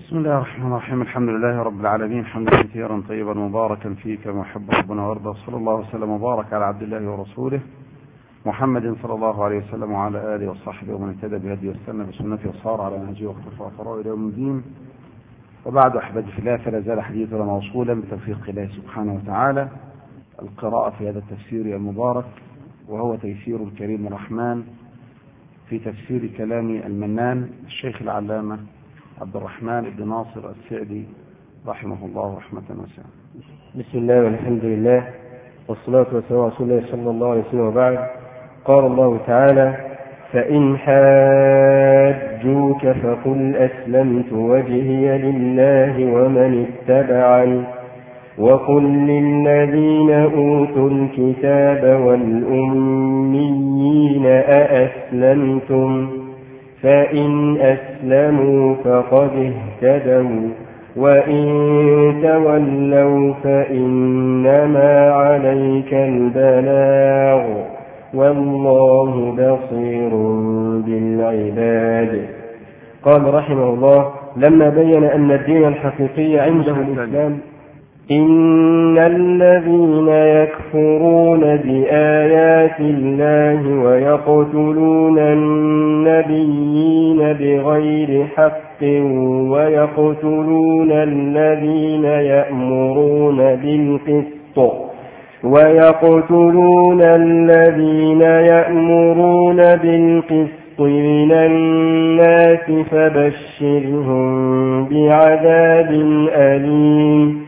بسم الله الرحمن الرحيم. الحمد لله رب العالمين، حمدا كثيرا طيبا مباركا فيه كما يحب ربنا ويرضى. صلى الله وسلم وبارك على عبد الله ورسوله محمد صلى الله عليه وسلم وعلى آله وصحبه ومن اهتدى بهديه واستنى بسنته وصار على نهجه واقتفى أثره إلى يوم الدين. وبعد، أحبتي في الله، فلا زال حديثنا موصولا بتوفيق الله سبحانه وتعالى القراءة في هذا التفسير المبارك، وهو تيسير الكريم الرحمن في تفسير كلام المنان الشيخ العلامة عبد الرحمن بن ناصر السعدي رحمه الله رحمة واسعة. بسم الله والحمد لله والصلاة والسلام على رسول الله صلى الله عليه وسلم، وبعد. قال الله تعالى: فإن حاجوك فقل أسلمت وجهي لله ومن اتبعني وقل للذين أوتوا الكتاب والأميين أأسلمتم فإن أسلموا فقد اهتدوا وإن تولوا فإنما عليك البلاغ والله بصير بالعباد. قال رحمه الله لما بين أن الدين الحقيقي عنده الإسلام: إن الذين يكفرون بآيات الله ويقتلون النبيين بغير حق ويقتلون الذين يأمرون بالقسط من الناس فبشرهم بعذاب أليم.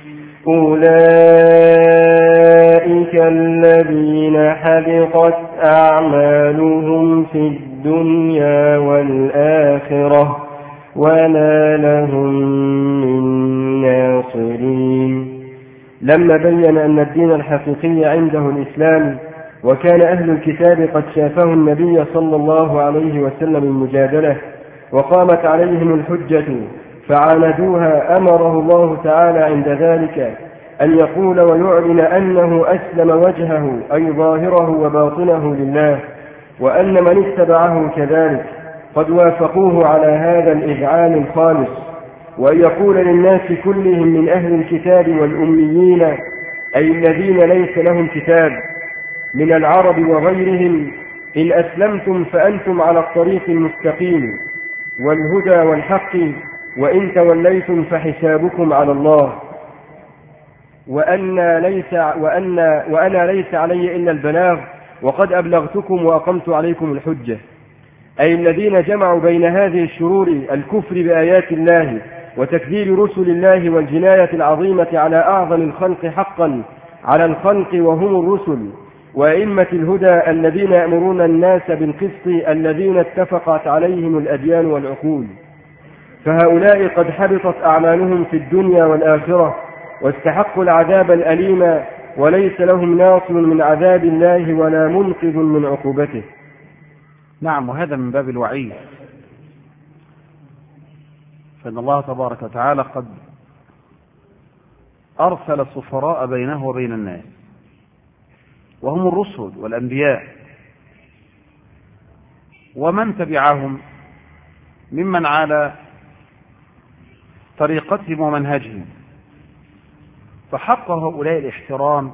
أولئك الذين حبطت أعمالهم في الدنيا والآخرة وما لهم من ناصرين. لما بين أن الدين الحقيقي عنده الإسلام، وكان أهل الكتاب قد شافه النبي صلى الله عليه وسلم المجادلة وقامت عليهم الحجة فعاندوها، أمره الله تعالى عند ذلك أن يقول ويعلن أنه أسلم وجهه أي ظاهره وباطنه لله، وأن من اتبعه كذلك قد وافقوه على هذا الإذعان الخالص، وأن يقول للناس كلهم من أهل الكتاب والأميين أي الذين ليس لهم كتاب من العرب وغيرهم: إن أسلمتم فأنتم على الطريق المستقيم والهدى والحق، وإن توليتم فحسابكم على الله، وأنا ليس علي إلا البلاغ وقد أبلغتكم وأقمت عليكم الحجة. أي الذين جمعوا بين هذه الشرور: الكفر بآيات الله وتكذيب رسل الله والجناية العظيمة على أعظم الخلق حقا على الخلق وهم الرسل، وأئمة الهدى الذين يأمرون الناس بالقسط الذين اتفقت عليهم الأديان والعقول. فهؤلاء قد حبطت أعمالهم في الدنيا والآخرة واستحقوا العذاب الأليم، وليس لهم ناصر من عذاب الله ولا منقذ من عقوبته. نعم، وهذا من باب الوعيد، فإن الله تبارك وتعالى قد أرسل السفراء بينه وبين الناس، وهم الرسل والأنبياء ومن تبعهم ممن على طريقتهم ومنهجهم، فحق هؤلاء الاحترام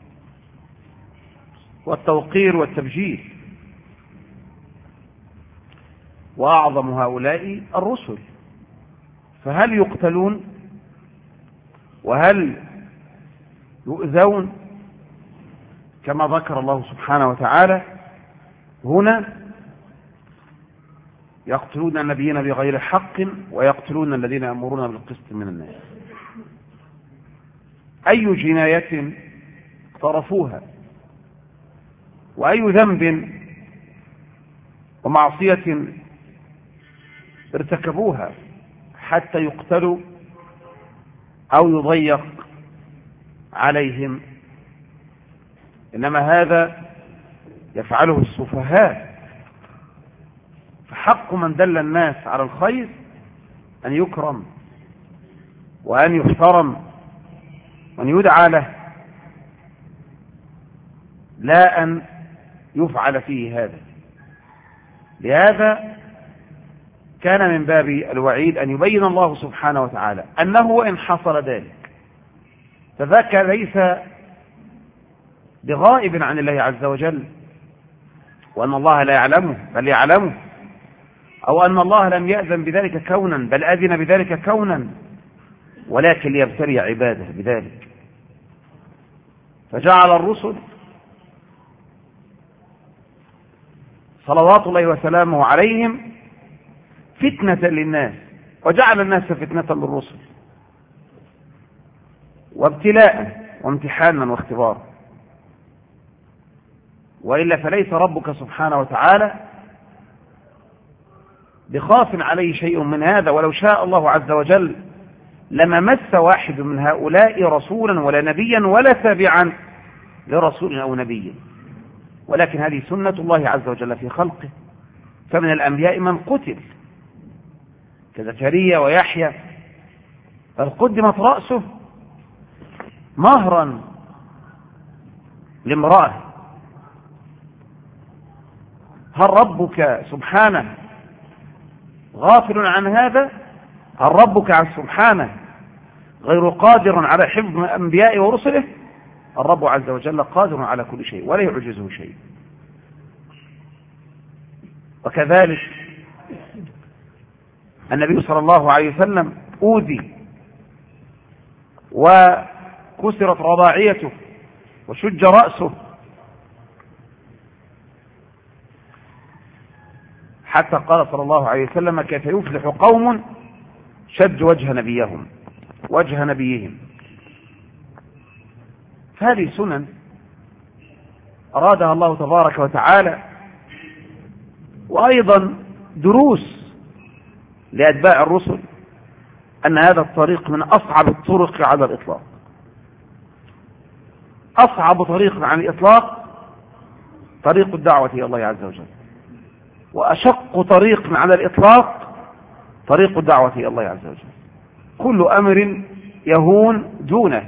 والتوقير والتبجيل، وأعظم هؤلاء الرسل. فهل يقتلون وهل يؤذون كما ذكر الله سبحانه وتعالى هنا؟ يقتلون النبيين بغير حق ويقتلون الذين يأمرون بالقسط من الناس. أي جناية اقترفوها وأي ذنب ومعصية ارتكبوها حتى يقتلوا أو يضيق عليهم؟ إنما هذا يفعله السفهاء. فحق من دل الناس على الخير أن يكرم وأن يحترم وأن يدعى له، لا أن يفعل فيه هذا. لهذا كان من باب الوعيد أن يبين الله سبحانه وتعالى أنه وإن حصل ذلك فذاك ليس بغائب عن الله عز وجل، وأن الله لا يعلمه بل يعلمه، أو أن الله لم يأذن بذلك كونا بل أذن بذلك كونا، ولكن ليبتلي عباده بذلك. فجعل الرسل صلوات الله وسلامه عليهم فتنة للناس، وجعل الناس فتنة للرسل، وابتلاء وامتحانا واختبارا. وإلا فليس ربك سبحانه وتعالى بخاف عليه شيء من هذا، ولو شاء الله عز وجل لما مس واحد من هؤلاء رسولا ولا نبيا ولا تابعا لرسول أو نبي، ولكن هذه سنة الله عز وجل في خلقه. فمن الأنبياء من قتل كزكريا ويحيى، بل قدمت رأسه مهرا لامرأة. هل ربك سبحانه غافل عن هذا؟ هل ربك سبحانه غير قادر على حفظ الأنبياء ورسله؟ الرب عز وجل قادر على كل شيء ولا يعجزه شيء. وكذلك النبي صلى الله عليه وسلم أوذي وكسرت رضاعيته وشج رأسه، حتى قال صلى الله عليه وسلم: كيف يفلح قوم شج وجه نبيهم. هذه سنن أرادها الله تبارك وتعالى، وأيضا دروس لأتباع الرسل أن هذا الطريق من أصعب الطرق على الإطلاق. أصعب طريق على الإطلاق طريق الدعوة إلى الله عز وجل، وأشق طريق على الإطلاق طريق الدعوة إلى الله عز وجل. كل أمر يهون دونه،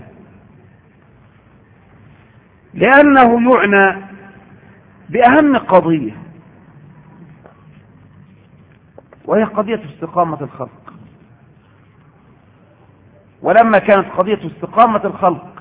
لأنه يعنى بأهم قضية، وهي قضية استقامة الخلق. ولما كانت قضية استقامة الخلق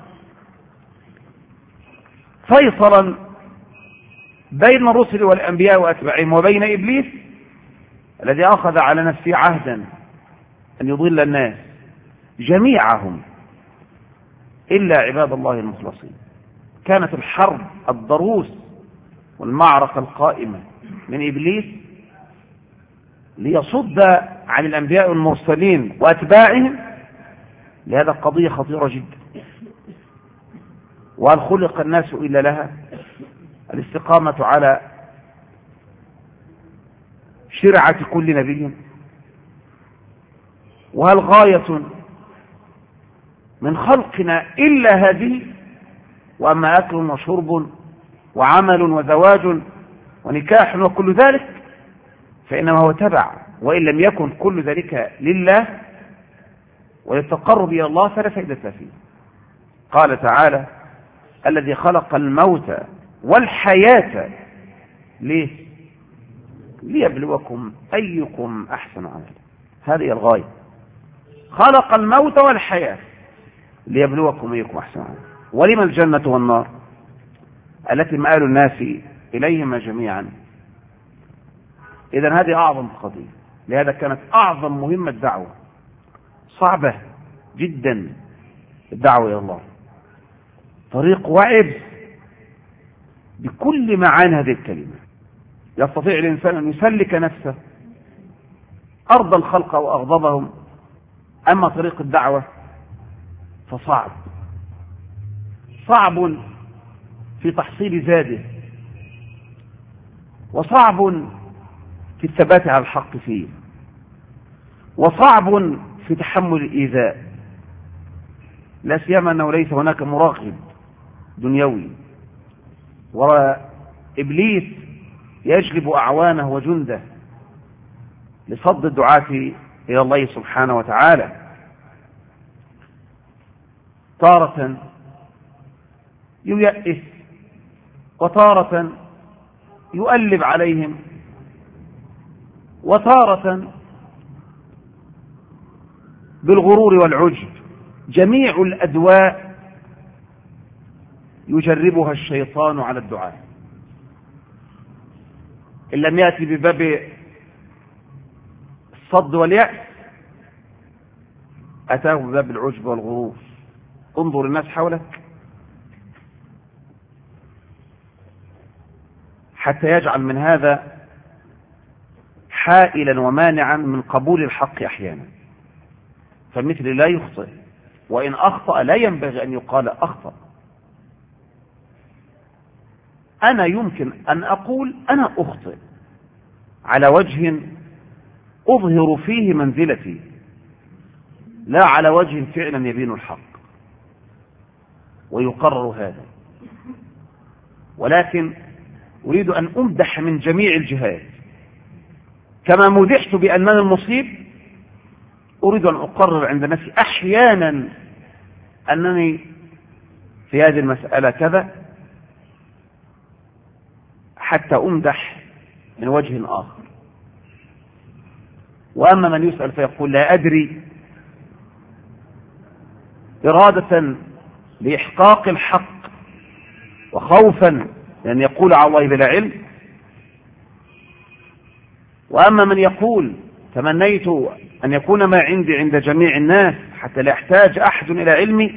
فيصلا بين الرسل والأنبياء وأتباعهم وبين إبليس الذي أخذ على نفسه عهدا أن يضل الناس جميعهم إلا عباد الله المخلصين، كانت الحرب الضروس والمعركة القائمة من إبليس ليصد عن الأنبياء المرسلين وأتباعهم لهذا قضية خطيرة جدا. وهل خلق الناس إلا لها؟ الاستقامة على شرعة كل نبي. وهل غاية من خلقنا إلا هذه؟ وأما أكل وشرب وعمل وزواج ونكاح وكل ذلك فإنما هو تبع، وإن لم يكن كل ذلك لله وللتقرب إلى الله فلا فائدة فيه. قال تعالى: الذي خلق الموت والحياة ليه؟ ليبلوكم أيكم أحسن عملا. هذه الغاية، خلق الموت والحياة ليبلوكم أيكم أحسن عملا. ولما الجنة والنار التي مآل الناس إليهما جميعا؟ إذن هذه أعظم قضية. لهذا كانت أعظم مهمة دعوة، صعبة جدا الدعوة إلى الله، طريق وعب بكل معاني هذه الكلمة. يستطيع الإنسان أن يسلك نفسه أرض الخلق وأغضبهم، أما طريق الدعوة فصعب، صعب في تحصيل زاده، وصعب في الثبات على الحق فيه، وصعب في تحمل الإيذاء، لا سيما أنه ليس هناك مراقب دنيوي، وإبليس يجلب أعوانه وجنده لصد الدعاة إلى الله سبحانه وتعالى. تارة ييأس، وتارة يؤلب عليهم، وتارة بالغرور والعجب. جميع الأدواء يجربها الشيطان على الدعاء. إن لم يأتي بباب الصد واليأس أتاه بباب العجب والغرور. انظر الناس حولك حتى يجعل من هذا حائلا ومانعا من قبول الحق أحيانا. فمثل لا يخطئ، وإن أخطأ لا ينبغي أن يقال أخطأ. أنا يمكن أن أقول أنا أخطئ على وجه أظهر فيه منزلتي، لا على وجه فعلا يبين الحق، ويقرر هذا. ولكن أريد أن أمدح من جميع الجهات. كما مدحت بأنني المصيب، أريد أن أقرر عند نفسي أحيانا أنني في هذه المسألة كذا، حتى أمدح من وجه آخر. وأما من يسأل فيقول لا أدري، إرادة لإحقاق الحق وخوفا لأن يقول على الله بلا علم. وأما من يقول تمنيت أن يكون ما عندي عند جميع الناس حتى لا يحتاج أحد إلى علمي.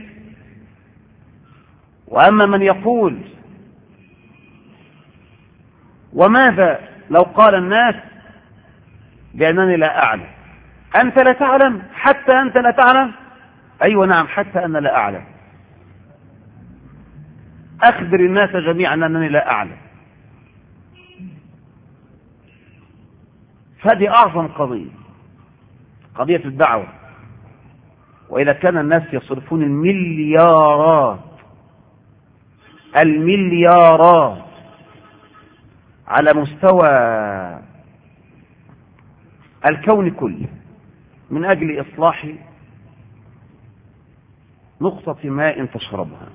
وأما من يقول وماذا لو قال الناس بأنني لا أعلم. أنت لا تعلم؟ حتى أنت لا تعلم؟ أيوة نعم، حتى أنا لا أعلم. أخبر الناس جميعا أنني لا أعلم. فهذه أعظم قضية، قضية الدعوة. وإذا كان الناس يصرفون المليارات على مستوى الكون كله من أجل إصلاح نقطة ماء تشربها،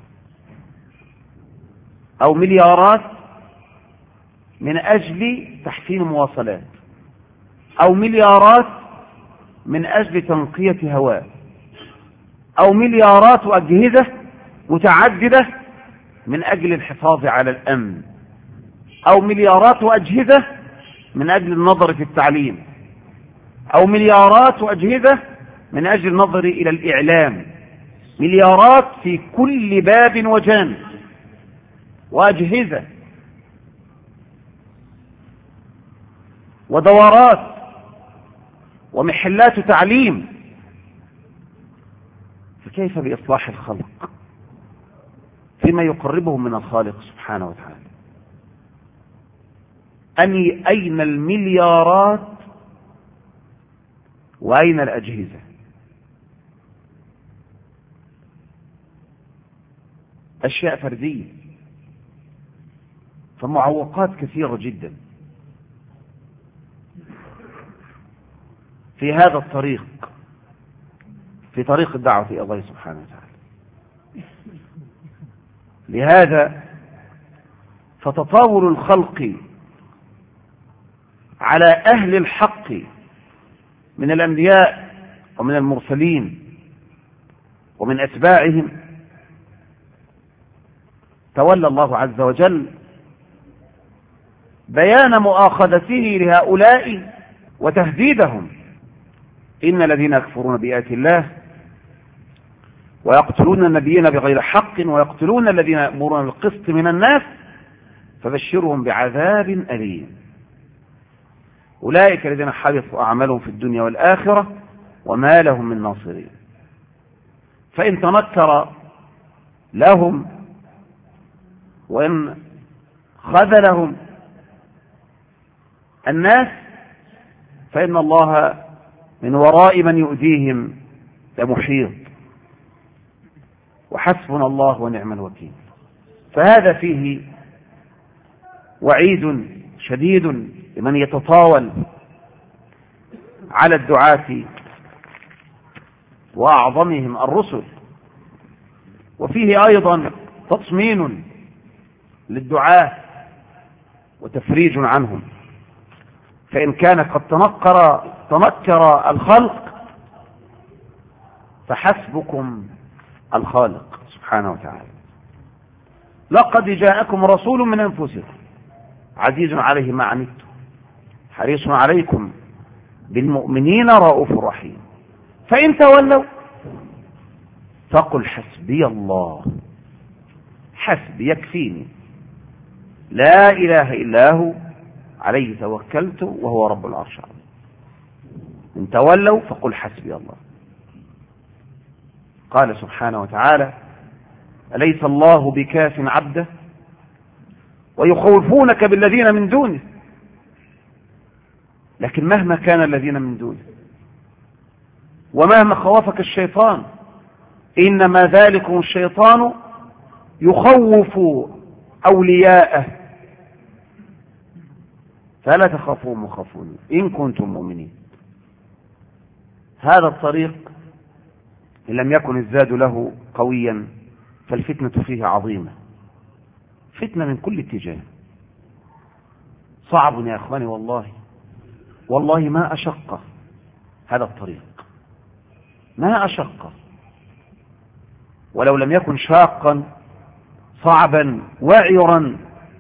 أو مليارات من أجل تحسين مواصلات، أو مليارات من أجل تنقية هواء، أو مليارات وأجهزة متعددة من أجل الحفاظ على الأمن، أو مليارات وأجهزة من أجل النظر في التعليم، أو مليارات وأجهزة من أجل النظر إلى الإعلام. مليارات في كل باب وجانب، وأجهزة ودورات ومحلات تعليم. فكيف بإصلاح الخلق فيما يقربهم من الخالق سبحانه وتعالى؟ أين المليارات وأين الأجهزة؟ أشياء فردية، فمعوقات كثيرة جدا في هذا الطريق، في طريق الدعوة إلى الله سبحانه وتعالى. لهذا فتطاول الخلق على أهل الحق من الأنبياء ومن المرسلين ومن أتباعهم تولى الله عز وجل بيان مؤاخذته لهؤلاء وتهديدهم. إن الذين يكفرون بآيات الله ويقتلون النبيين بغير حق ويقتلون الذين يأمرون بالقسط من الناس فبشرهم بعذاب أليم. أولئك الذين حبطوا أعمالهم في الدنيا والآخرة وما لهم من ناصرين. فإن تنكر لهم وإن خذلهم الناس فإن الله من وراء من يؤذيهم لمحيط، وحسبنا الله ونعم الوكيل. فهذا فيه وعيد شديد لمن يتطاول على الدعاة وأعظمهم الرسل، وفيه أيضا تطمين للدعاة وتفريج عنهم. فإن كان قد تنكر الخلق فحسبكم الخالق سبحانه وتعالى. لقد جاءكم رسول من أنفسكم عزيز عليه ما عنتم حريص عليكم بالمؤمنين رؤوف رحيم. فإن تولوا فقل حسبي الله، حسبي يكفيني، لا إله إلا هو عليه توكلت وهو رب العرش العظيم. إن تولوا فقل حسبي الله. قال سبحانه وتعالى: أليس الله بكاف عبده ويخوفونك بالذين من دونه. لكن مهما كان الذين من دونه ومهما خوفك الشيطان، إنما ذلكم الشيطان يخوف أولياءه فلا تخافوهم وخافوني إن كنتم مؤمنين. هذا الطريق إن لم يكن الزاد له قويا فالفتنة فيه عظيمة، فتنة من كل اتجاه. صعب يا أخواني، والله ما أشق هذا الطريق، ما أشق. ولو لم يكن شاقا صعبا وعرا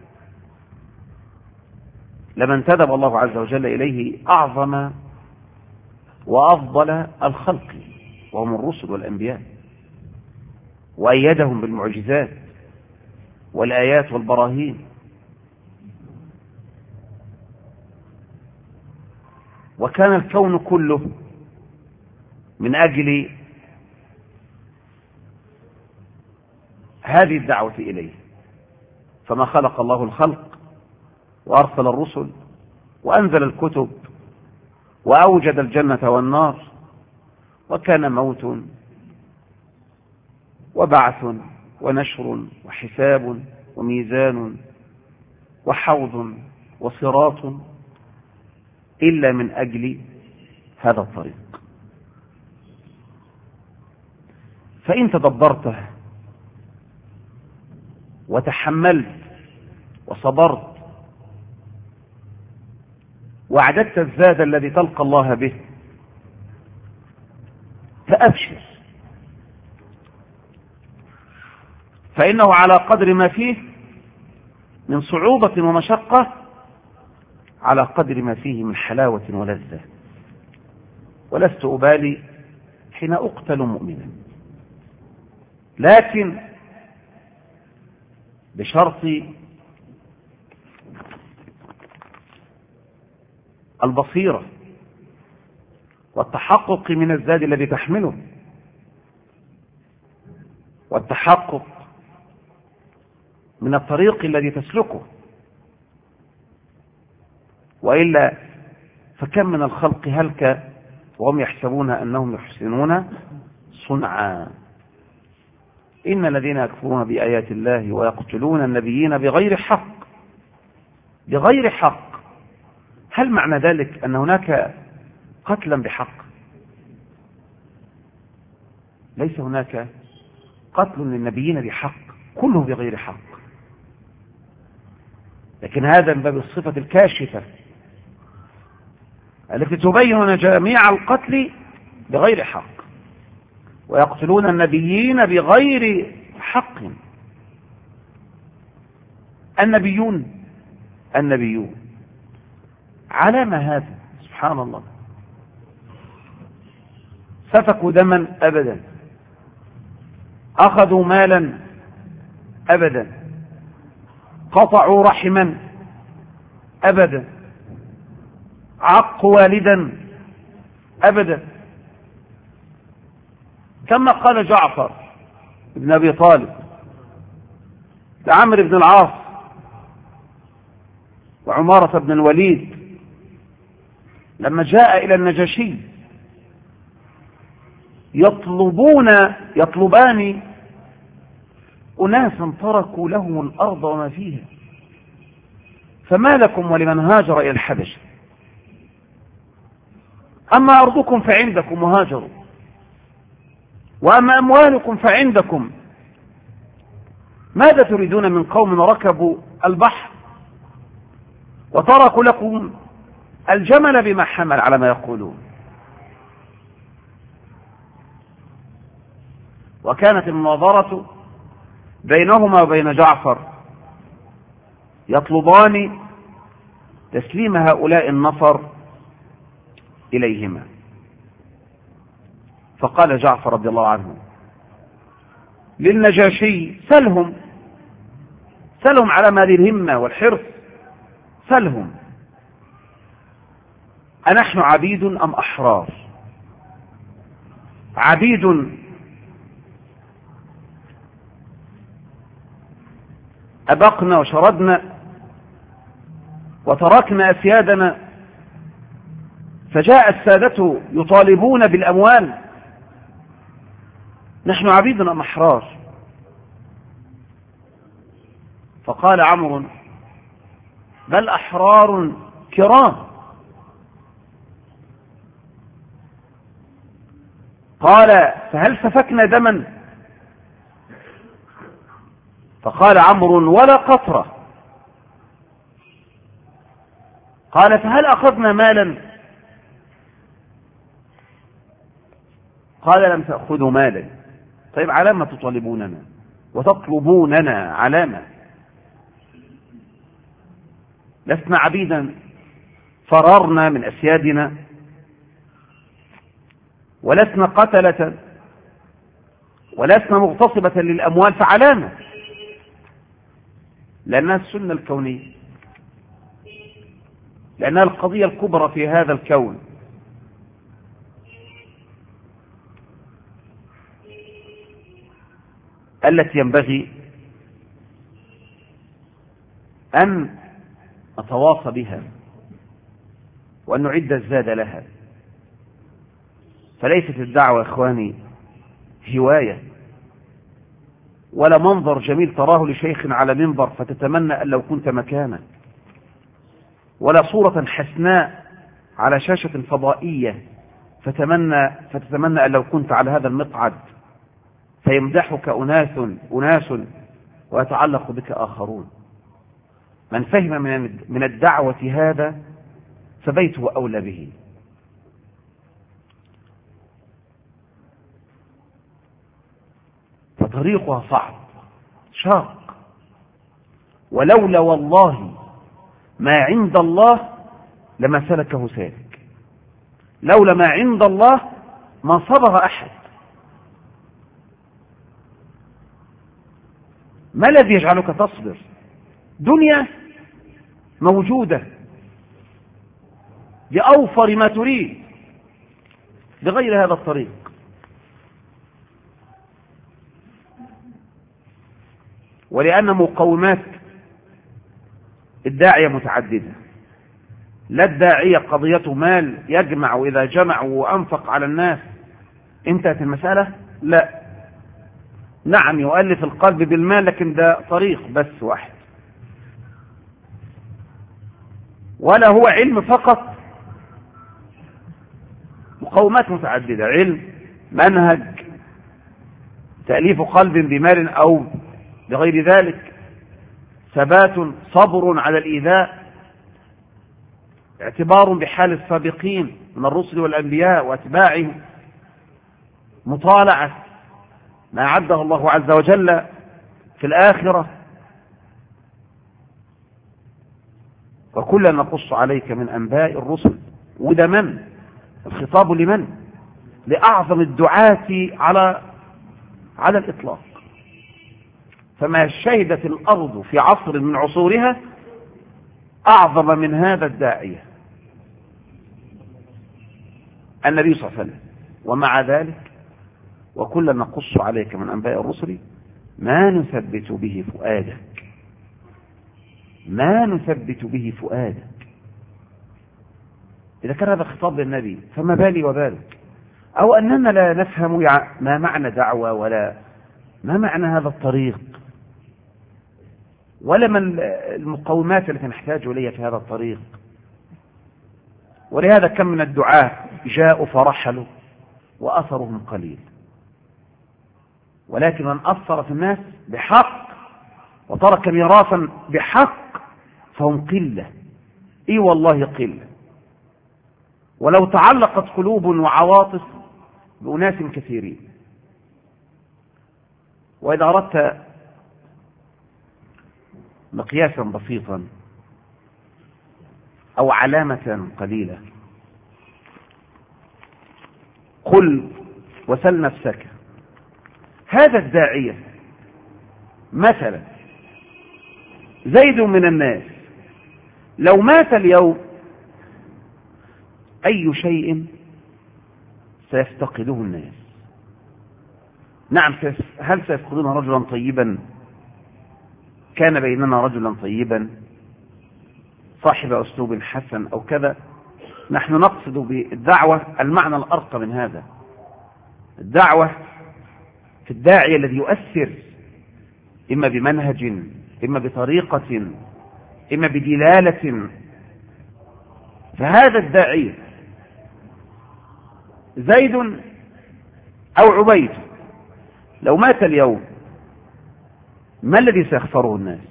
لما انتدب الله عز وجل إليه أعظم وأفضل الخلق وهم الرسل والأنبياء، وأيدهم بالمعجزات والآيات والبراهين. وكان الكون كله من أجل هذه الدعوة إليه، فما خلق الله الخلق وأرسل الرسل وأنزل الكتب وأوجد الجنة والنار، وكان موت وبعث ونشر وحساب وميزان وحوض وصراط إلا من أجل هذا الطريق. فإن تدبرته وتحملت وصبرت وأعددت الزاد الذي تلقى الله به فأبشر، فإنه على قدر ما فيه من صعوبة ومشقة على قدر ما فيه من حلاوة ولذة. ولست أبالي حين أقتل مؤمنا، لكن بشرط البصيرة والتحقق من الزاد الذي تحمله، والتحقق من الطريق الذي تسلكه. وإلا فكم من الخلق هلك وهم يحسبون أنهم يحسنون صنعا. إن الذين يكفرون بآيات الله ويقتلون النبيين بغير حق، هل معنى ذلك أن هناك قتلا بحق؟ ليس هناك قتل للنبيين بحق، كله بغير حق. لكن هذا من باب الصفة الكاشفة التي تبين جميع القتل بغير حق. ويقتلون النبيين بغير حق. النبيون على ما هذا؟ سبحان الله. سفكوا دما أبدا، أخذوا مالا أبدا، قطعوا رحما أبدا، عقوا والدا أبدا، كما قال جعفر بن أبي طالب لعمرو بن العاص وعمارة بن الوليد لما جاء إلى النجاشي يطلبان أناسا تركوا لهم الأرض وما فيها، فما لكم ولمن هاجر إلى الحبشة؟ أما أرضكم فعندكم وهاجروا، وأما أموالكم فعندكم، ماذا تريدون من قوم ركبوا البحر وتركوا لكم الجمل بما حمل على ما يقولون؟ وكانت المناظرة بينهما وبين جعفر يطلبان تسليم هؤلاء النفر إليهما. فقال جعفر رضي الله عنه للنجاشي سلهم على ما ذي الهمة والحرص، سلهم أنحن عبيد أم أحرار؟ عبيد أبقنا وشردنا وتركنا أسيادنا، فجاء السادة يطالبون بالأموال، نحن عبيد أم أحرار؟ فقال عمرو بل أحرار كرام. قال فهل سفكنا دما؟ فقال عمرو ولا قطرة. قال فهل أخذنا مالا؟ قال لم تأخذوا مالا. طيب على ما تطالبوننا وتطلبوننا؟ علامة لسنا عبيدا فررنا من أسيادنا، ولسنا قتلة، ولسنا مغتصبة للأموال، فعلامة لأنها السنة الكونية، لأنها القضية الكبرى في هذا الكون. التي ينبغي أن نتواصى بها وأن نعد الزاد لها. فليست الدعوة إخواني هواية ولا منظر جميل تراه لشيخ على منبر فتتمنى أن لو كنت مكانه، ولا صورة حسناء على شاشة فضائية فتتمنى أن لو كنت على هذا المقعد فيمدحك أناس ويتعلق بك آخرون. من فهم من الدعوة هذا فبيته أولى به. فطريقها صعب شاق، ولولا والله ما عند الله لما سلكه سالك. لولا ما عند الله ما صبر أحد. ما الذي يجعلك تصبر؟ دنيا موجودة بأوفر ما تريد بغير هذا الطريق. ولأن مقومات الداعية متعددة. لا الداعية قضيته مال يجمع، وإذا جمع وأنفق على الناس انتهت المسألة. لا، نعم يؤلف القلب بالمال، لكن ده طريق بس واحد. ولا هو علم فقط، مقومات متعددة: علم، منهج، تأليف قلب بمال أو بغير ذلك، ثبات، صبر على الإيذاء، اعتبار بحال السابقين من الرسل والأنبياء وأتباعهم، مطالعة ما أعده الله عز وجل في الآخرة. وكلا نقص عليك من أنباء الرسل. وده من الخطاب لمن؟ لأعظم الدعاة على الإطلاق. فما شهدت الأرض في عصر من عصورها أعظم من هذا الداعية النبي صلى الله عليه وسلم. ومع ذلك وكلا نقص عليك من أنباء الرسل ما نثبت به فؤادك، ما نثبت به فؤادك. إذا كان هذا خطاب للنبي فما بالي وبالك؟ أو أننا لا نفهم ما معنى دعوة، ولا ما معنى هذا الطريق، ولا من المقومات التي نحتاج إليها في هذا الطريق. ولهذا كم من الدعاة جاءوا فرحلوا وأثرهم قليل. ولكن من أثر في الناس بحق وترك ميراثا بحق فهم قلة. إي والله قلة. ولو تعلقت قلوب وعواطف بأناس كثيرين وإذا أردت مقياسا بسيطا أو علامة قليلة، قل وسل نفسك، هذا الداعية مثلا زيد من الناس لو مات اليوم أي شيء سيفتقده الناس؟ نعم، هل سيفقدون رجلا طيبا كان بيننا رجلا طيبا صاحب أسلوب حسن أو كذا؟ نحن نقصد بالدعوة المعنى الأرقى من هذا. الدعوة في الداعية الذي يؤثر إما بمنهج، إما بطريقة، إما بدلالة. فهذا الداعية زيد أو عبيد لو مات اليوم ما الذي سيخسره الناس؟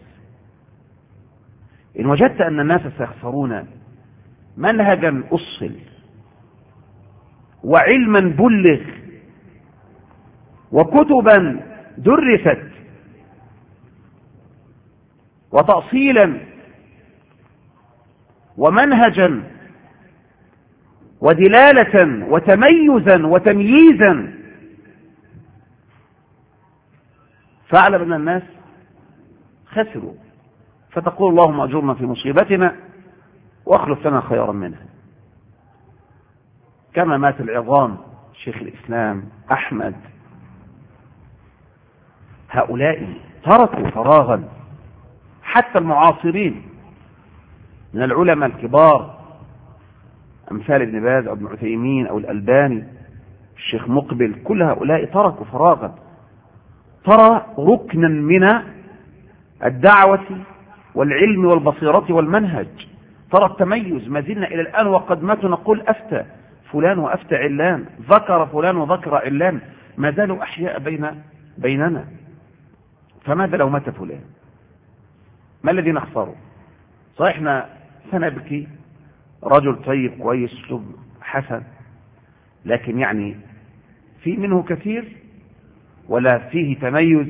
إن وجدت أن الناس سيخسرون منهجا أصل وعلما بلغ وكتبا درست وتأصيلا ومنهجا ودلالة وتميزا وتمييزا، فاعلم أن الناس خسروا، فتقول اللهم أجرنا في مصيبتنا واخلف لنا خيرا منها. كما مات العظام شيخ الإسلام أحمد، هؤلاء تركوا فراغا. حتى المعاصرين من العلماء الكبار أمثال ابن باز أو ابن عثيمين أو الألباني الشيخ مقبل، كل هؤلاء تركوا فراغا. ترى ركنا من الدعوة والعلم والبصيرة والمنهج، ترى التميز. ما زلنا إلى الآن وقد ماتوا نقول أفتى فلان وأفتى علان، ذكر فلان وذكر علان، ما زالوا أحياء بيننا. فماذا لو مات فلان؟ ما الذي نخسره؟ صحيح احنا سنبكي، رجل طيب كويس اسلوب حسن، لكن يعني في منه كثير ولا فيه تميز؟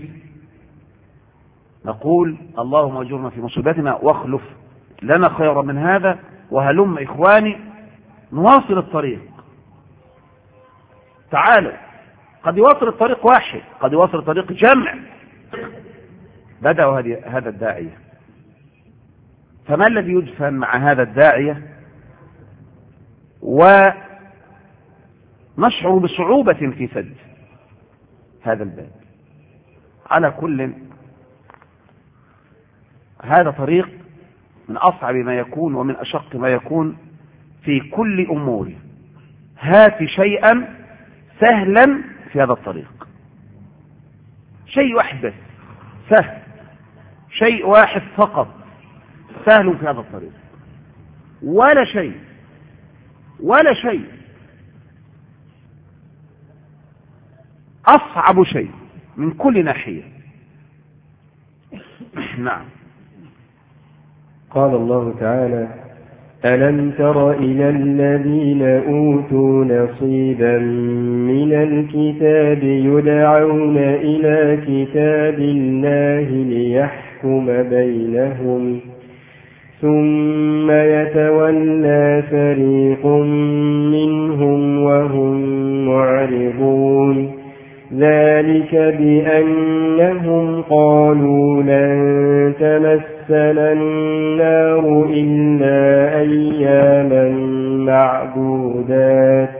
نقول اللهم اجرنا في مصيبتنا واخلف لنا خيرا من هذا، وهلم إخواني نواصل الطريق. تعالوا، قد يواصل الطريق واحد، قد يواصل الطريق جمع. بدأوا هذا الداعية، فما الذي يدفن مع هذا الداعية ونشعر بصعوبة في سد هذا الباب؟ على كل، هذا طريق من أصعب ما يكون ومن أشق ما يكون في كل أموره. هات شيئا سهلا في هذا الطريق، شيء واحد بس سهل، شيء واحد فقط سهل في هذا الطريق، ولا شيء أصعب شيء من كل ناحية. نعم. قال الله تعالى: ألم تر إلى الذين أوتوا نصيبا من الكتاب يدعون إلى كتاب الله ليحكم بينهم ثم يتولى فريق منهم وهم معرضون ذلك بأنهم قالوا لن تمسنا النار إلا أياما معدودات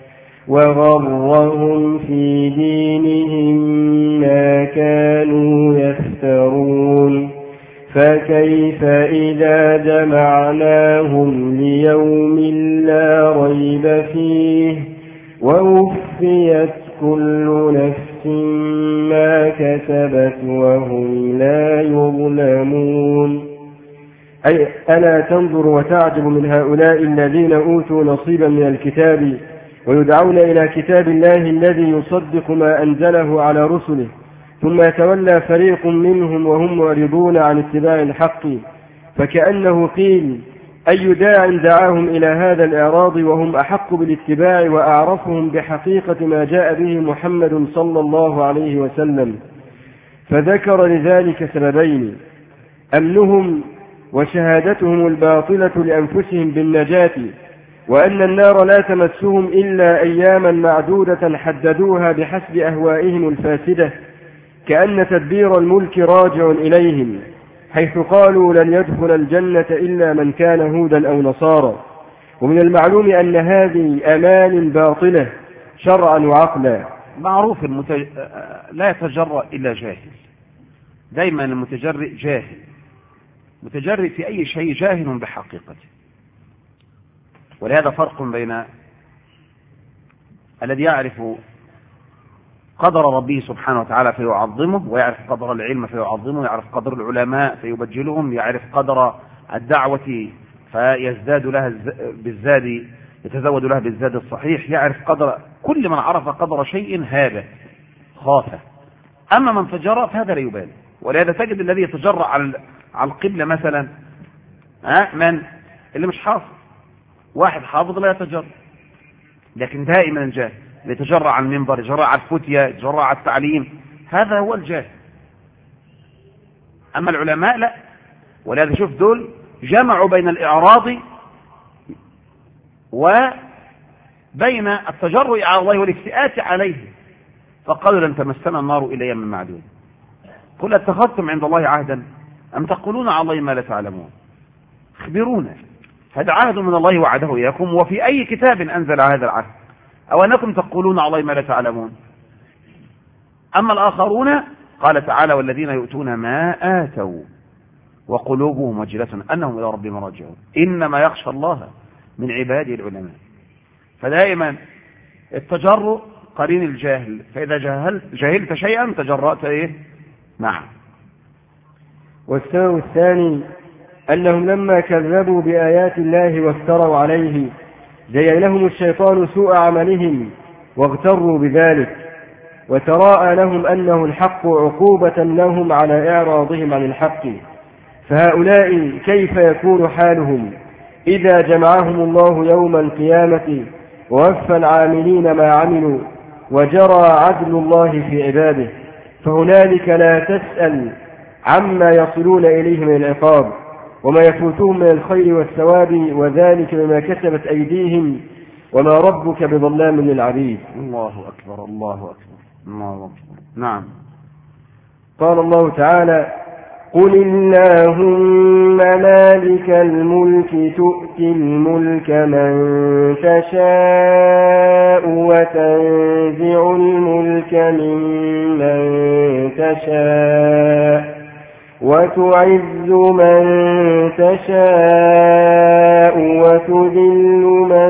وغرهم في دينهم ما كانوا يفترون فكيف إذا جمعناهم ليوم لا ريب فيه ووفيت كل نفس ما كسبت وهم لا يظلمون. أي ألا تنظر وتعجب من هؤلاء الذين أوتوا نصيبا من الكتاب ويدعون إلى كتاب الله الذي يصدق ما أنزله على رسله ثم يتولى فريق منهم وهم معرضون عن اتباع الحق، فكأنه قيل: أي داع دعاهم إلى هذا الإعراض وهم أحق بالاتباع وأعرفهم بحقيقة ما جاء به محمد صلى الله عليه وسلم. فذكر لذلك سببين: أمنهم وشهادتهم الباطلة لأنفسهم بالنجاة، وأن النار لا تمسهم إلا أياما معدودة حددوها بحسب أهوائهم الفاسدة، كأن تدبير الملك راجع إليهم، حيث قالوا لن يدخل الجنة إلا من كان هودا أو نصارى. ومن المعلوم أن هذه أمان باطلة شرعا وعقلا. معروف لا يتجرأ إلا جاهل، دايما المتجرئ جاهل، متجرئ في أي شيء جاهل بحقيقته. ولهذا فرق بين الذي يعرف قدر ربه سبحانه وتعالى فيعظمه، ويعرف قدر العلم فيعظمه، يعرف قدر العلماء فيبجلهم، يعرف قدر الدعوة فيزداد لها بالزاد، يتزود لها بالزاد الصحيح، يعرف قدر، كل من عرف قدر شيء هذا خافه. أما من تجرأ فهذا لا يبالي. ولهذا تجد الذي يتجرأ على القبلة مثلا، من اللي مش حافظ، واحد حافظ لا يتجرأ، لكن دائما الجاهل اللي يتجرأ على المنبر، يتجرأ على الفتية، يتجرأ على التعليم، هذا هو الجاهل. أما العلماء لا. ولهذا شوف دول جمعوا بين الإعراض وبين التجرؤ على الله والافتئات عليه، فقالوا لن تمسنا النار إلى أيام معدودة. قل اتخذتم عند الله عهدا أم تقولون على الله ما لا تعلمون؟ اخبرونا، هذا عهد من الله وعده إياكم، وفي أي كتاب أنزل هذا العهد؟ أو أنكم تقولون على الله ما لا تعلمون؟ أما الآخرون قال تعالى: والذين يؤتون ما آتوا وقلوبهم وجلة أنهم إلى ربهم راجعون، إنما يخشى الله من عباده العلماء. فدائما التجرؤ قرين الجاهل، فإذا جهلت شيئا تجرأت إيه؟ نعم. والسبب الثاني أنهم لما كذبوا بآيات الله وافتروا عليه زين لهم الشيطان سوء عملهم واغتروا بذلك، وتراءى لهم أنه الحق عقوبة لهم على إعراضهم عن الحق. فهؤلاء كيف يكون حالهم إذا جمعهم الله يوم القيامة ووفى العاملين ما عملوا وجرى عدل الله في عباده؟ فهنالك لا تسأل عما يصلون إليه من العقاب وما يفوتهم من الخير والثواب، وذلك بما كسبت أيديهم، وما ربك بظلام للعبيد. الله أكبر، الله أكبر، الله أكبر. نعم. قال الله تعالى: قل اللهم مالك الملك تؤتي الملك من تشاء وتنزع الملك ممن تشاء وتعز من تشاء وتذل من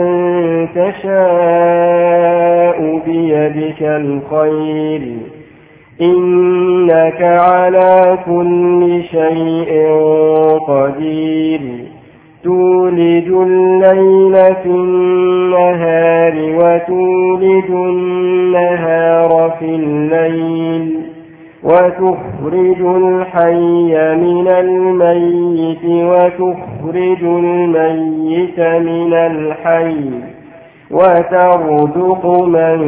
تشاء بيدك الخير إنك على كل شيء قدير تولج الليل في النهار وتولج النهار في الليل وتخرج الحي من الميت وتخرج الميت من الحي وترزق من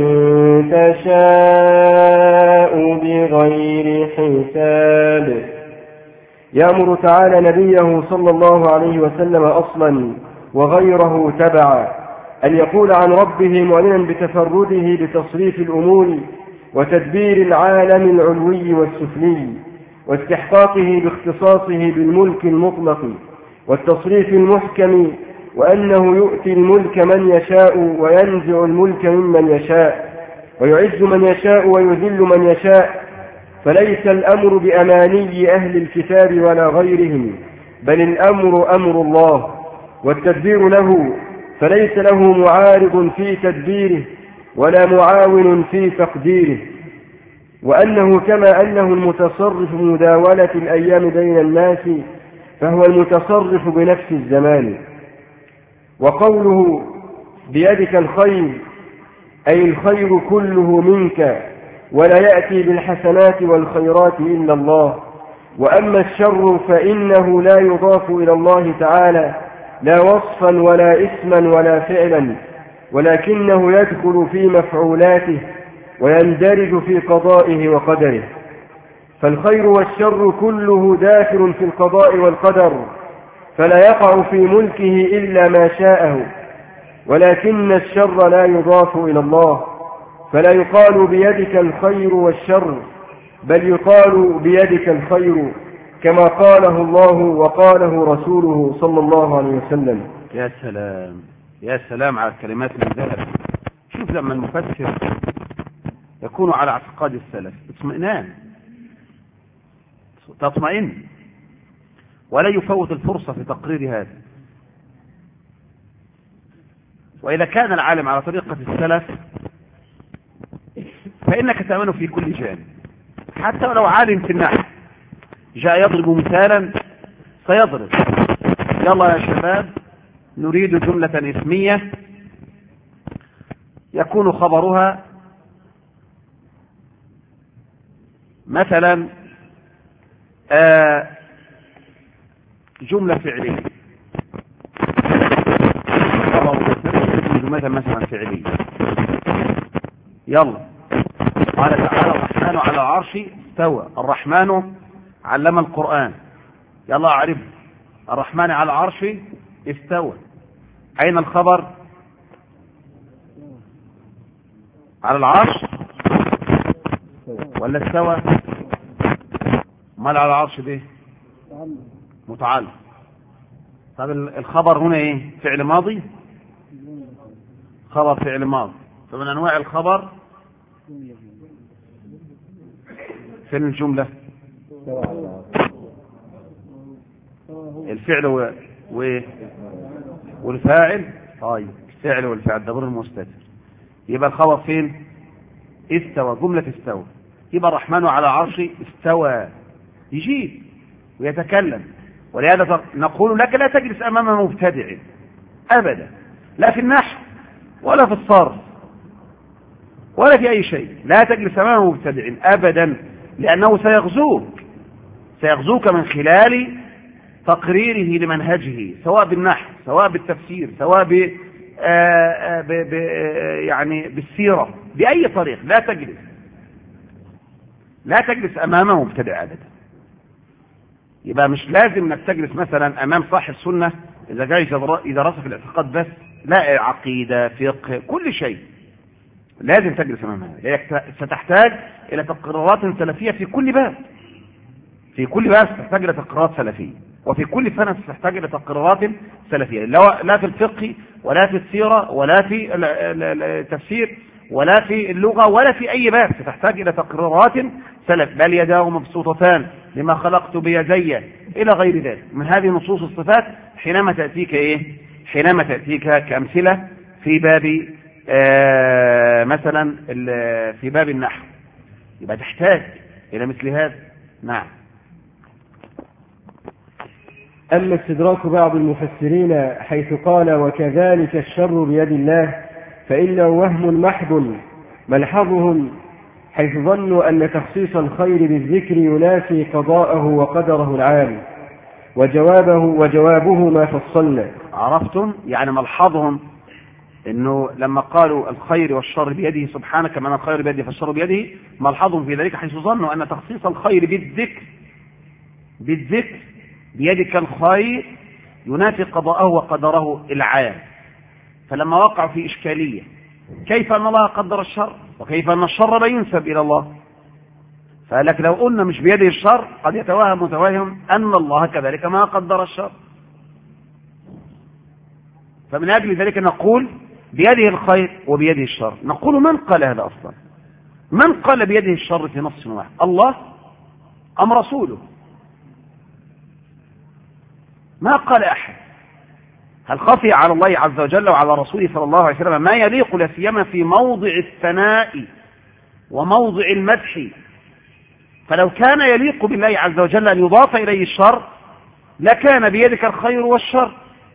تشاء بغير حساب. يأمر تعالى نبيه صلى الله عليه وسلم أصلا وغيره تبعا أن يقول عن ربه معلنا بتفرده بتصريف الأمور وتدبير العالم العلوي والسفلي واستحقاقه باختصاصه بالملك المطلق والتصريف المحكم، وأنه يؤتي الملك من يشاء وينزع الملك ممن يشاء ويعز من يشاء ويذل من يشاء. فليس الأمر بأماني أهل الكتاب ولا غيرهم، بل الأمر أمر الله والتدبير له، فليس له معارض في تدبيره ولا معاون في تقديره. وأنه كما أنه المتصرف مداولة الأيام بين الناس فهو المتصرف بنفس الزمان. وقوله بيدك الخير أي الخير كله منك، ولا يأتي بالحسنات والخيرات إلا الله. وأما الشر فإنه لا يضاف إلى الله تعالى لا وصفا ولا اسما ولا فعلا، ولكنه يدخل في مفعولاته ويندرج في قضائه وقدره. فالخير والشر كله داخل في القضاء والقدر، فلا يقع في ملكه إلا ما شاءه، ولكن الشر لا يضاف إلى الله، فلا يقال بيدك الخير والشر، بل يقال بيدك الخير، كما قاله الله وقاله رسوله صلى الله عليه وسلم. يا سلام يا سلام على الكلمات المنزلة. شوف لما المفسر يكون على اعتقاد السلف تطمئن ولا يفوت الفرصة في تقرير هذا. وإذا كان العالم على طريقة السلف فإنك تأمن في كل جانب، حتى ولو عالم في النحو جاء يضرب مثالا سيضرب. يلا يا شباب نريد جملة اسمية يكون خبرها مثلا جملة فعلية، مثلا فعلية. يلا قال تعالى الرحمن على العرش استوى، الرحمن علم القرآن. يلا أعرف الرحمن على العرش استوى، أين الخبر؟ على العرش ولا استوى؟ مال على العرش ده متعلق. طب الخبر هنا ايه؟ فعل ماضي، خبر فعل ماضي. فمن انواع الخبر فين الجملة؟ الفعل والفاعل. طيب الفعل والفاعل ده غير المستتر، يبقى الخبر فين؟ استوى، جملة استوى. يبقى الرحمن على عرش استوى، يجيب ويتكلم. ولهذا نقول لك لا تجلس امام مبتدع ابدا، لا في النحو ولا في الصرف ولا في اي شيء. لا تجلس امام مبتدع ابدا، لانه سيغزوك من خلال تقريره لمنهجه، سواء بالنحو سواء بالتفسير سواء يعني بالسيرة، بأي طريق. لا تجلس أمامه مبتدع أبدا. يبقى مش لازم انك تجلس مثلا أمام صاحب سنة إذا جاي يدرس في الاعتقاد بس، لا، عقيدة فقه كل شيء لازم تجلس أمامها. ستحتاج إلى تقريرات سلفية في كل باب، ستحتاج إلى تقريرات سلفية، وفي كل فن ستحتاج إلى تقريرات سلفية، لا في الفقه ولا في السيرة ولا في التفسير ولا في اللغة ولا في أي باب، ستحتاج إلى تقريرات سلف. بل يداه مبسوطتان لما خلقت بيدي إلى غير ذلك من هذه نصوص الصفات حينما تأتيك كأمثلة في باب مثلا في باب النحو، يبقى تحتاج إلى مثل هذا. نعم. أما استدراك بعض المفسرين حيث قال وكذلك الشر بيد الله فإنه وهم محض ملحظهم، حيث ظنوا أن تخصيص الخير بالذكر ينافي قضاءه وقدره العام، وجوابه ما فصلنا. عرفتم؟ يعني ملحظهم انه لما قالوا الخير والشر بيده سبحانه، كما ان الخير بيده فالشر بيده، ملحظهم في ذلك حيث ظنوا ان تخصيص الخير بالذكر بيدك الخير ينافي قضاءه وقدره العام. فلما وقعوا في إشكالية كيف أن الله قدر الشر وكيف أن الشر لا ينسب إلى الله، فلك لو قلنا مش بيده الشر قد يتوهم متوهم أن الله كذلك ما قدر الشر. فمن أجل ذلك نقول بيده الخير وبيده الشر. نقول من قال هذا أصلا؟ من قال بيده الشر في نص واحد؟ الله أم رسوله؟ ما قال أحد. هل خفي على الله عز وجل وعلى رسوله صلى الله عليه وسلم ما يليق لا سيما في موضع الثناء وموضع المدح؟ فلو كان يليق بالله عز وجل أن يضاف إليه الشر لكان بيدك الخير والشر،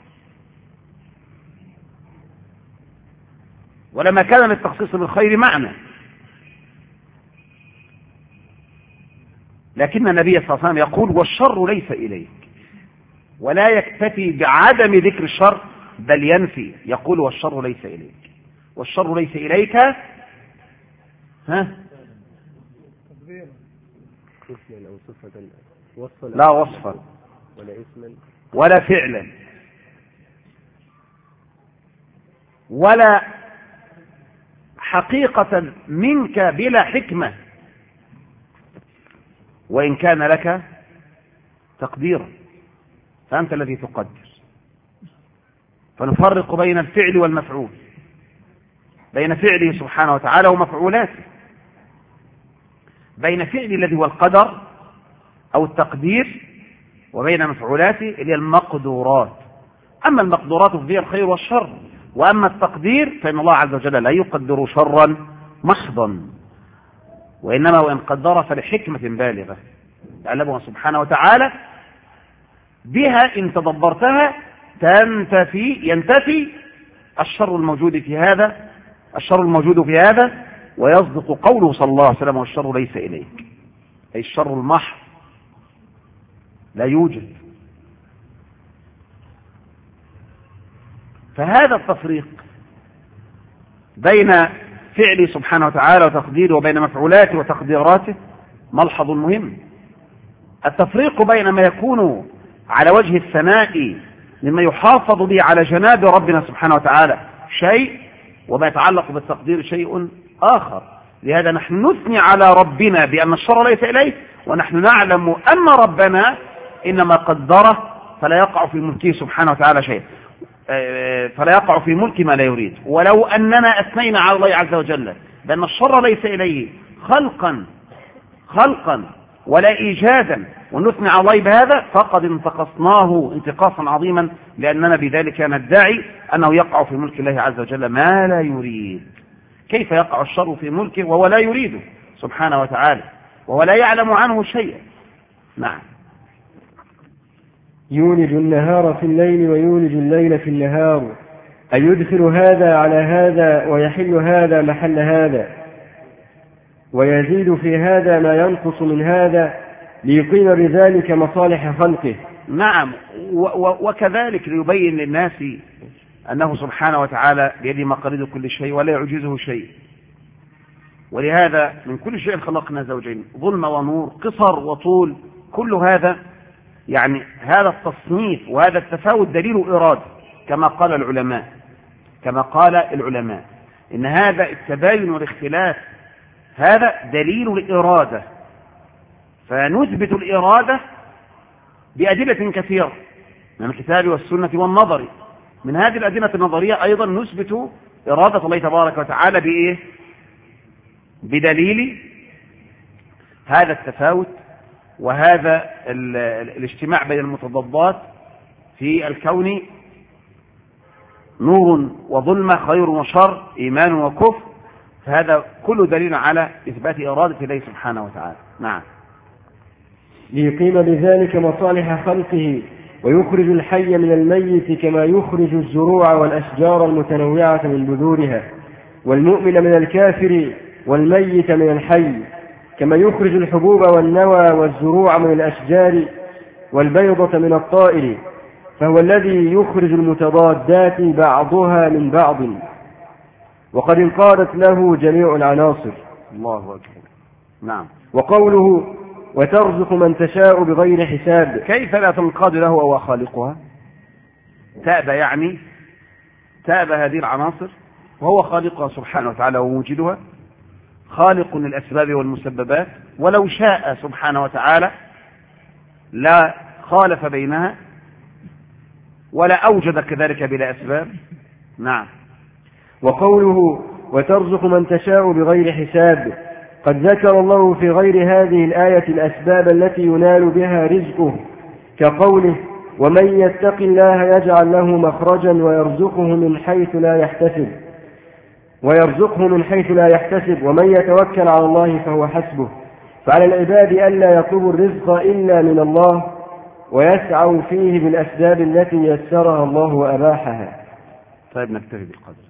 ولما كان للتخصيص بالخير معنى. لكن النبي صلى الله عليه وسلم يقول والشر ليس إليك، ولا يكتفي بعدم ذكر الشر بل ينفي، يقول والشر ليس إليك. والشر ليس إليك اسما أو صفة وصفا لا وصفا ولا اسما ولا فعلا ولا حقيقة منك بلا حكمة، وإن كان لك تقديرا فأنت الذي تقدر. فنفرق بين الفعل والمفعول، بين فعله سبحانه وتعالى ومفعولاته، بين فعل الذي هو القدر أو التقدير وبين مفعولاته اللي هي المقدورات. أما المقدورات فهي الخير والشر، وأما التقدير فإن الله عز وجل لا يقدر شرا محضا، وإنما وإن قدر فلحكمة بالغة يعلمها سبحانه وتعالى، بها إن تدبرتها ينتفي الشر الموجود في هذا ويصدق قوله صلى الله عليه وسلم: والشر ليس إليك، أي الشر المحض لا يوجد. فهذا التفريق بين فعله سبحانه وتعالى وتقديره وبين مفعولاته وتقديراته ملحظ مهم. التفريق بين ما يكون على وجه الثناء مما يحافظ به على جناب ربنا سبحانه وتعالى شيء، وما يتعلق بالتقدير شيء آخر. لهذا نحن نثني على ربنا بأن الشر ليس إليه، ونحن نعلم أن ربنا إنما قدره فلا يقع في ملكه سبحانه وتعالى شيء، فلا يقع في ملك ما لا يريد. ولو أننا أثنينا على الله عز وجل بأن الشر ليس إليه خلقا ولا إيجادا ونثني على الله بهذا فقد انتقصناه انتقاصا عظيما، لأننا بذلك ندعي أنه يقع في ملك الله عز وجل ما لا يريد. كيف يقع الشر في ملكه وهو لا يريده سبحانه وتعالى وهو لا يعلم عنه شيئا؟ نعم. يولج النهار في الليل ويولج الليل في النهار، أي يدخل هذا على هذا ويحل هذا محل هذا، ويزيد في هذا ما ينقص من هذا ليقيم بذلك مصالح خلقه. نعم. وكذلك ليبين للناس أنه سبحانه وتعالى بيده مقاليد كل شيء ولا يعجزه شيء. ولهذا من كل شيء خلقنا زوجين، ظلم ونور، قصر وطول، كل هذا يعني هذا التصنيف وهذا التفاوت دليل إرادة كما قال العلماء إن هذا التباين والاختلاف هذا دليل الإرادة. فنثبت الإرادة بأدلة كثيرة من الكتاب والسنة والنظر. من هذه الأدلة النظرية أيضا نثبت إرادة الله تبارك وتعالى بإيه؟ بدليل هذا التفاوت وهذا الاجتماع بين المتضادات في الكون، نور وظلمة، خير وشر، إيمان وكفر. فهذا كله دليل على إثبات إرادة الله سبحانه وتعالى. نعم. ليقيم بذلك مصالح خلقه ويخرج الحي من الميت كما يخرج الزروع والأشجار المتنوعة من بذورها، والمؤمن من الكافر والميت من الحي، كما يخرج الحبوب والنوى والزروع من الأشجار والبيضة من الطائر، فهو الذي يخرج المتضادات بعضها من بعض، وقد انقادت له جميع العناصر. الله أكبر. نعم. وقوله: وترزق من تشاء بغير حساب، كيف لا تنقاد له وهو خالقها؟ تاب هذه العناصر وهو خالقها سبحانه وتعالى وموجدها، خالق للأسباب والمسببات، ولو شاء سبحانه وتعالى لا خالف بينها ولا أوجد كذلك بلا أسباب. نعم. وقوله: وترزق من تشاء بغير حساب، قد ذكر الله في غير هذه الآية الأسباب التي ينال بها رزقه، كقوله: ومن يتق الله يجعل له مخرجا ويرزقه من حيث لا يحتسب ومن يتوكل على الله فهو حسبه. فعلى العباد ألا يطلبوا الرزق إلا من الله ويسعوا فيه بالأسباب التي يسرها الله وأباحها. طيب نكتفي بالقدر.